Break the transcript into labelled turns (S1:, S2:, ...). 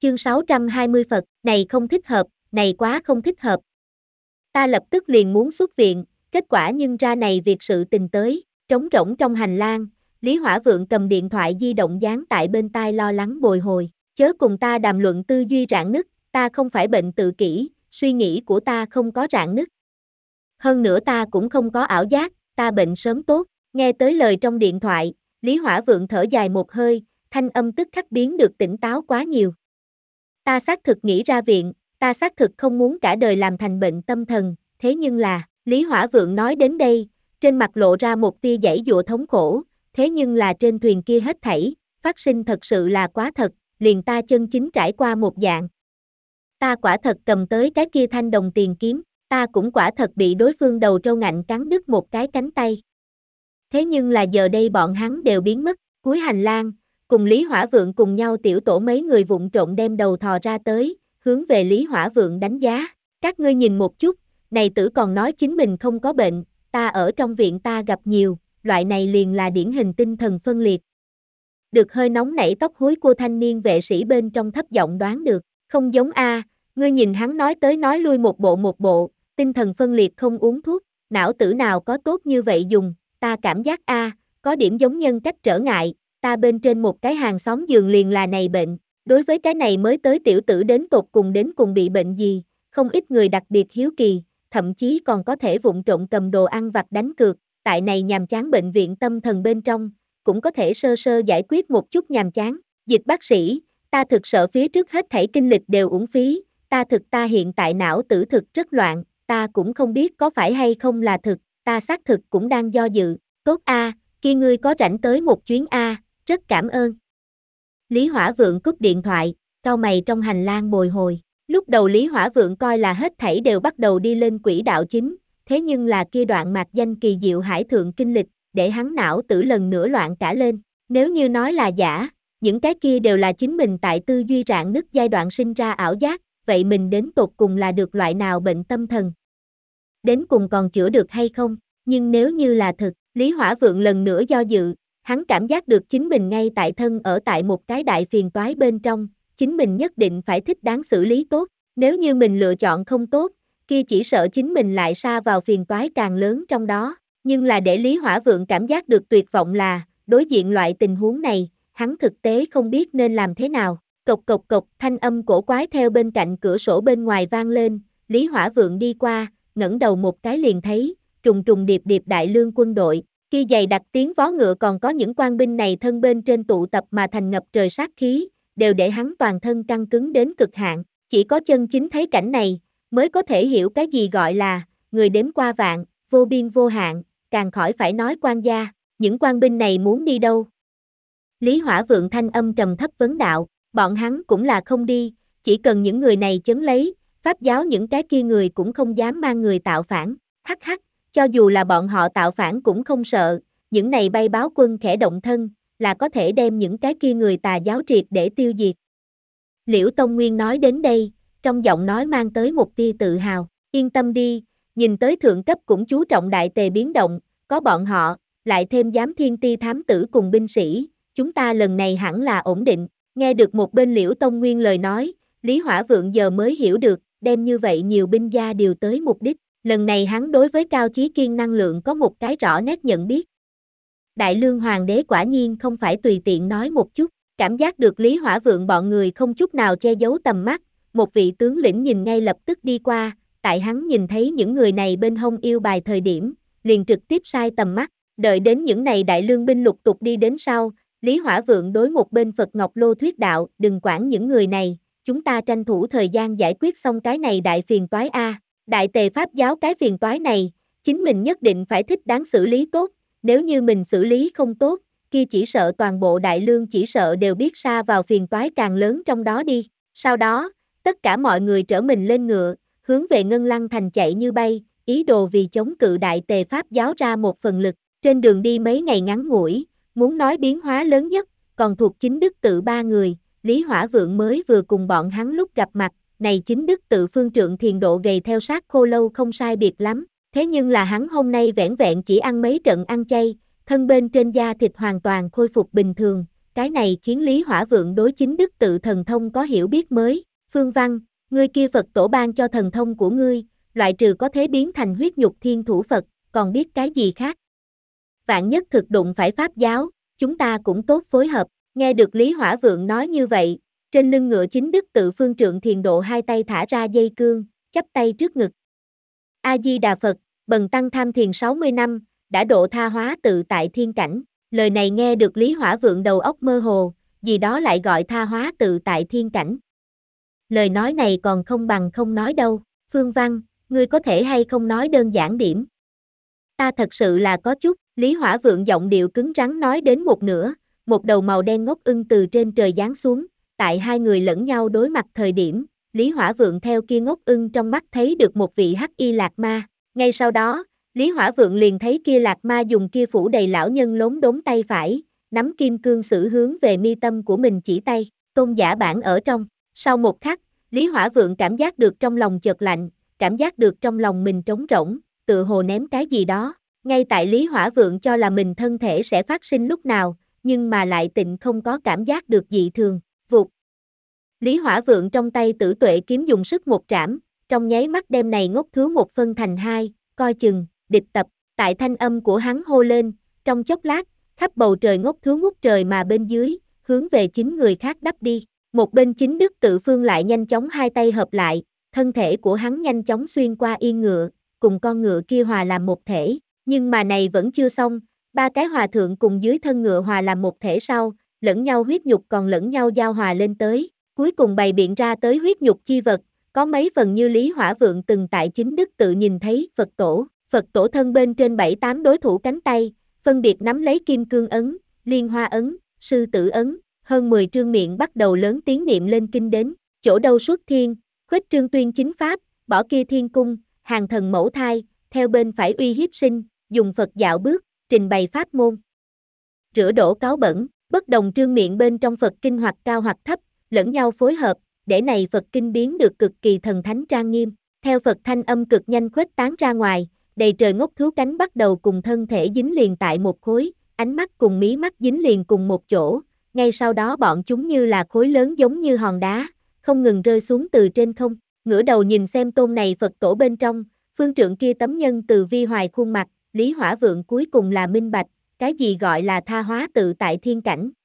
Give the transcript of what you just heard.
S1: Chương 620 Phật, này không thích hợp, này quá không thích hợp. Ta lập tức liền muốn xuất viện, kết quả nhưng ra này việc sự tình tới, trống rỗng trong hành lang, Lý Hỏa Vượng cầm điện thoại di động dán tại bên tai lo lắng bồi hồi, chớ cùng ta đàm luận tư duy rạn nứt, ta không phải bệnh tự kỷ, suy nghĩ của ta không có rạn nứt. Hơn nữa ta cũng không có ảo giác, ta bệnh sớm tốt, nghe tới lời trong điện thoại, Lý Hỏa Vượng thở dài một hơi, thanh âm tức khắc biến được tỉnh táo quá nhiều. Ta xác thực nghĩ ra viện, ta xác thực không muốn cả đời làm thành bệnh tâm thần, thế nhưng là, Lý Hỏa Vượng nói đến đây, trên mặt lộ ra một tia giãy giụa thống khổ, thế nhưng là trên thuyền kia hết thảy, phát sinh thật sự là quá thật, liền ta chân chính trải qua một dạng. Ta quả thật cầm tới cái kia thanh đồng tiền kiếm, ta cũng quả thật bị đối phương đầu trâu ngạnh cắn đứt một cái cánh tay. Thế nhưng là giờ đây bọn hắn đều biến mất, cuối hành lang, cùng Lý Hỏa Vượng cùng nhau tiểu tổ mấy người vụng trộn đem đầu thò ra tới, hướng về Lý Hỏa Vượng đánh giá, các ngươi nhìn một chút, này tử còn nói chính mình không có bệnh, ta ở trong viện ta gặp nhiều, loại này liền là điển hình tinh thần phân liệt. Được hơi nóng nảy tóc húi của thanh niên vệ sĩ bên trong thấp giọng đoán được, không giống a, ngươi nhìn hắn nói tới nói lui một bộ, tinh thần phân liệt không uống thuốc, não tử nào có tốt như vậy dùng, ta cảm giác a, có điểm giống nhân cách trở ngại, ta bên trên một cái hàng xóm giường liền là này bệnh, đối với cái này mới tới tiểu tử đến cùng bị bệnh gì, không ít người đặc biệt hiếu kỳ, thậm chí còn có thể vụng trộn cầm đồ ăn vặt đánh cược, tại này nhàm chán bệnh viện tâm thần bên trong, cũng có thể sơ sơ giải quyết một chút nhàm chán, Dịch bác sĩ, ta thực sợ phía trước hết thảy kinh lịch đều uổng phí, ta hiện tại não tử thực rất loạn, ta cũng không biết có phải hay không là thực, ta xác thực cũng đang do dự, tốt a, kia ngươi có rảnh tới một chuyến a, rất cảm ơn. Lý Hỏa Vượng cúp điện thoại, cau mày trong hành lang bồi hồi, lúc đầu Lý Hỏa Vượng coi là hết thảy đều bắt đầu đi lên quỹ đạo chính, thế nhưng là kia đoạn mạc danh kỳ diệu hải thượng kinh lịch, để hắn não tử lần nữa loạn cả lên, nếu như nói là giả, những cái kia đều là chính mình tại tư duy rạn nứt giai đoạn sinh ra ảo giác, vậy mình đến tột cùng là được loại nào bệnh tâm thần? Đến cùng còn chữa được hay không? Nhưng nếu như là thực, Lý Hỏa Vượng lần nữa do dự, hắn cảm giác được chính mình ngay tại thân ở tại một cái đại phiền toái bên trong, chính mình nhất định phải thích đáng xử lý tốt, nếu như mình lựa chọn không tốt, kia chỉ sợ chính mình lại sa vào phiền toái càng lớn trong đó, nhưng là để Lý Hỏa Vượng cảm giác được tuyệt vọng là, đối diện loại tình huống này, hắn thực tế không biết nên làm thế nào, cộc, thanh âm cổ quái theo bên cạnh cửa sổ bên ngoài vang lên, Lý Hỏa Vượng đi qua, ngẩng đầu một cái liền thấy, trùng điệp đại lương quân đội, kia dày đặc tiếng vó ngựa còn có những quan binh này thân bên trên tụ tập mà thành ngập trời sát khí, đều để hắn toàn thân căng cứng đến cực hạn, chỉ có chân chính thấy cảnh này, mới có thể hiểu cái gì gọi là, người đếm qua vạn, vô biên vô hạn, càng khỏi phải nói quan gia, những quan binh này muốn đi đâu? Lý Hỏa Vượng thanh âm trầm thấp vấn đạo, bọn hắn cũng là không đi, chỉ cần những người này chấn lấy, pháp giáo những cái kia người cũng không dám mang người tạo phản, hắc, cho dù là bọn họ tạo phản cũng không sợ, những này bay báo quân khẽ động thân, là có thể đem những cái kia người tà giáo triệt để tiêu diệt. Liễu Tông Nguyên nói đến đây, trong giọng nói mang tới một tia tự hào, yên tâm đi, nhìn tới thượng cấp cũng chú trọng đại tề biến động, có bọn họ, lại thêm giám thiên ti thám tử cùng binh sĩ, chúng ta lần này hẳn là ổn định, nghe được một bên Liễu Tông Nguyên lời nói, Lý Hỏa Vượng giờ mới hiểu được, đem như vậy nhiều binh gia điều tới mục đích, lần này hắn đối với Cao Chí Kiên năng lượng có một cái rõ nét nhận biết. Đại Lương Hoàng đế quả nhiên không phải tùy tiện nói một chút, cảm giác được Lý Hỏa Vượng bọn người không chút nào che giấu tầm mắt, một vị tướng lĩnh nhìn ngay lập tức đi qua, tại hắn nhìn thấy những người này bên hông yêu bài thời điểm, liền trực tiếp sai tầm mắt, đợi đến những này đại lương binh lục tục đi đến sau, Lý Hỏa Vượng đối một bên Phật Ngọc Lô thuyết đạo, đừng quản những người này, chúng ta tranh thủ thời gian giải quyết xong cái này đại phiền toái a, đại tề pháp giáo cái phiền toái này, chính mình nhất định phải thích đáng xử lý tốt, nếu như mình xử lý không tốt, kia chỉ sợ toàn bộ đại lương chỉ sợ đều biết sa vào phiền toái càng lớn trong đó đi, sau đó, tất cả mọi người trở mình lên ngựa, hướng về Ngân Lăng thành chạy như bay, ý đồ vì chống cự đại tề pháp giáo ra một phần lực, trên đường đi mấy ngày ngắn ngủi, muốn nói biến hóa lớn nhất, còn thuộc chính đức tự ba người, Lý Hỏa Vượng mới vừa cùng bọn hắn lúc gặp mặt, này chính đức tự phương trượng thiền độ gầy theo sát khô lâu không sai biệt lắm, thế nhưng là hắn hôm nay vẻn vẹn chỉ ăn mấy trận ăn chay, thân bên trên da thịt hoàn toàn khôi phục bình thường, cái này khiến Lý Hỏa Vượng đối chính đức tự thần thông có hiểu biết mới. Phương Văn, ngươi kia Phật tổ ban cho thần thông của ngươi, loại trừ có thể biến thành huyết nhục thiên thủ Phật, còn biết cái gì khác? Vạn nhất thực đụng phải pháp giáo, chúng ta cũng tốt phối hợp. Nghe được Lý Hỏa Vượng nói như vậy, trên lưng ngựa chính đức tự phương trượng thiền độ hai tay thả ra dây cương, chắp tay trước ngực. A-di-đà Phật, bần tăng tham thiền 60 năm, đã độ tha hóa tự tại thiên cảnh. Lời này nghe được Lý Hỏa Vượng đầu óc mơ hồ, vì đó lại gọi tha hóa tự tại thiên cảnh. Lời nói này còn không bằng không nói đâu. Phương Văn, ngươi có thể hay không nói đơn giản điểm? Ta thật sự là có chút. Lý Hỏa Vượng giọng điệu cứng rắn nói đến một nửa, một đầu màu đen ngốc ưng từ trên trời giáng xuống, tại hai người lẫn nhau đối mặt thời điểm, Lý Hỏa Vượng theo kia ngốc ưng trong mắt thấy được một vị hắc y lạc ma. Ngay sau đó, Lý Hỏa Vượng liền thấy kia lạc ma dùng kia phủ đầy lão nhân lốm đốm tay phải, nắm kim cương sử hướng về mi tâm của mình chỉ tay, tôn giả bản ở trong. Sau một khắc, Lý Hỏa Vượng cảm giác được trong lòng chợt lạnh, cảm giác được trong lòng mình trống rỗng, tựa hồ ném cái gì đó. Ngay tại Lý Hỏa Vượng cho là mình thân thể sẽ phát sinh lúc nào, nhưng mà lại tịnh không có cảm giác được dị thường. Vụt. Lý Hỏa Vượng trong tay Tử Tuệ kiếm dùng sức một trảm, trong nháy mắt đem này ngốc thú một phân thành hai, coi chừng, địch tập. Tại thanh âm của hắn hô lên, trong chốc lát, khắp bầu trời ngốc thú ngút trời mà bên dưới, hướng về chính người khác đắp đi. Một bên chính đức tự phương lại nhanh chóng hai tay hợp lại, thân thể của hắn nhanh chóng xuyên qua yên ngựa, cùng con ngựa kia hòa làm một thể. Nhưng mà này vẫn chưa xong, ba cái hòa thượng cùng dưới thân ngựa hòa làm một thể sau, lẫn nhau huyết nhục còn lẫn nhau giao hòa lên tới, cuối cùng bày biện ra tới huyết nhục chi vật, có mấy phần như Lý Hỏa Vượng từng tại chính đức tự nhìn thấy Phật tổ thân bên trên 7-8 đối thủ cánh tay, phân biệt nắm lấy kim cương ấn, liên hoa ấn, sư tử ấn, hơn 10 trương miệng bắt đầu lớn tiếng niệm lên kinh đến, chỗ đâu xuất thiên, khuếch trương tuyên chính pháp, bỏ kia thiên cung, hàng thần mẫu thai, theo bên phải uy hiếp sinh, dùng Phật dạo bước, trình bày pháp môn. Rửa đổ cáo bẩn, bất đồng trương miệng bên trong Phật kinh hoặc cao hoặc thấp, lẫn nhau phối hợp, để này Phật kinh biến được cực kỳ thần thánh trang nghiêm. Theo Phật thanh âm cực nhanh khuếch tán ra ngoài, đầy trời ngốc thú cánh bắt đầu cùng thân thể dính liền tại một khối, ánh mắt cùng mí mắt dính liền cùng một chỗ, ngay sau đó bọn chúng như là khối lớn giống như hòn đá, không ngừng rơi xuống từ trên không. Ngửa đầu nhìn xem tôn này Phật tổ bên trong, phương trượng kia tấm nhân từ vi hoài khuôn mặt, Lý Hỏa Vượng cuối cùng là minh bạch, cái gì gọi là tha hóa tự tại thiên cảnh.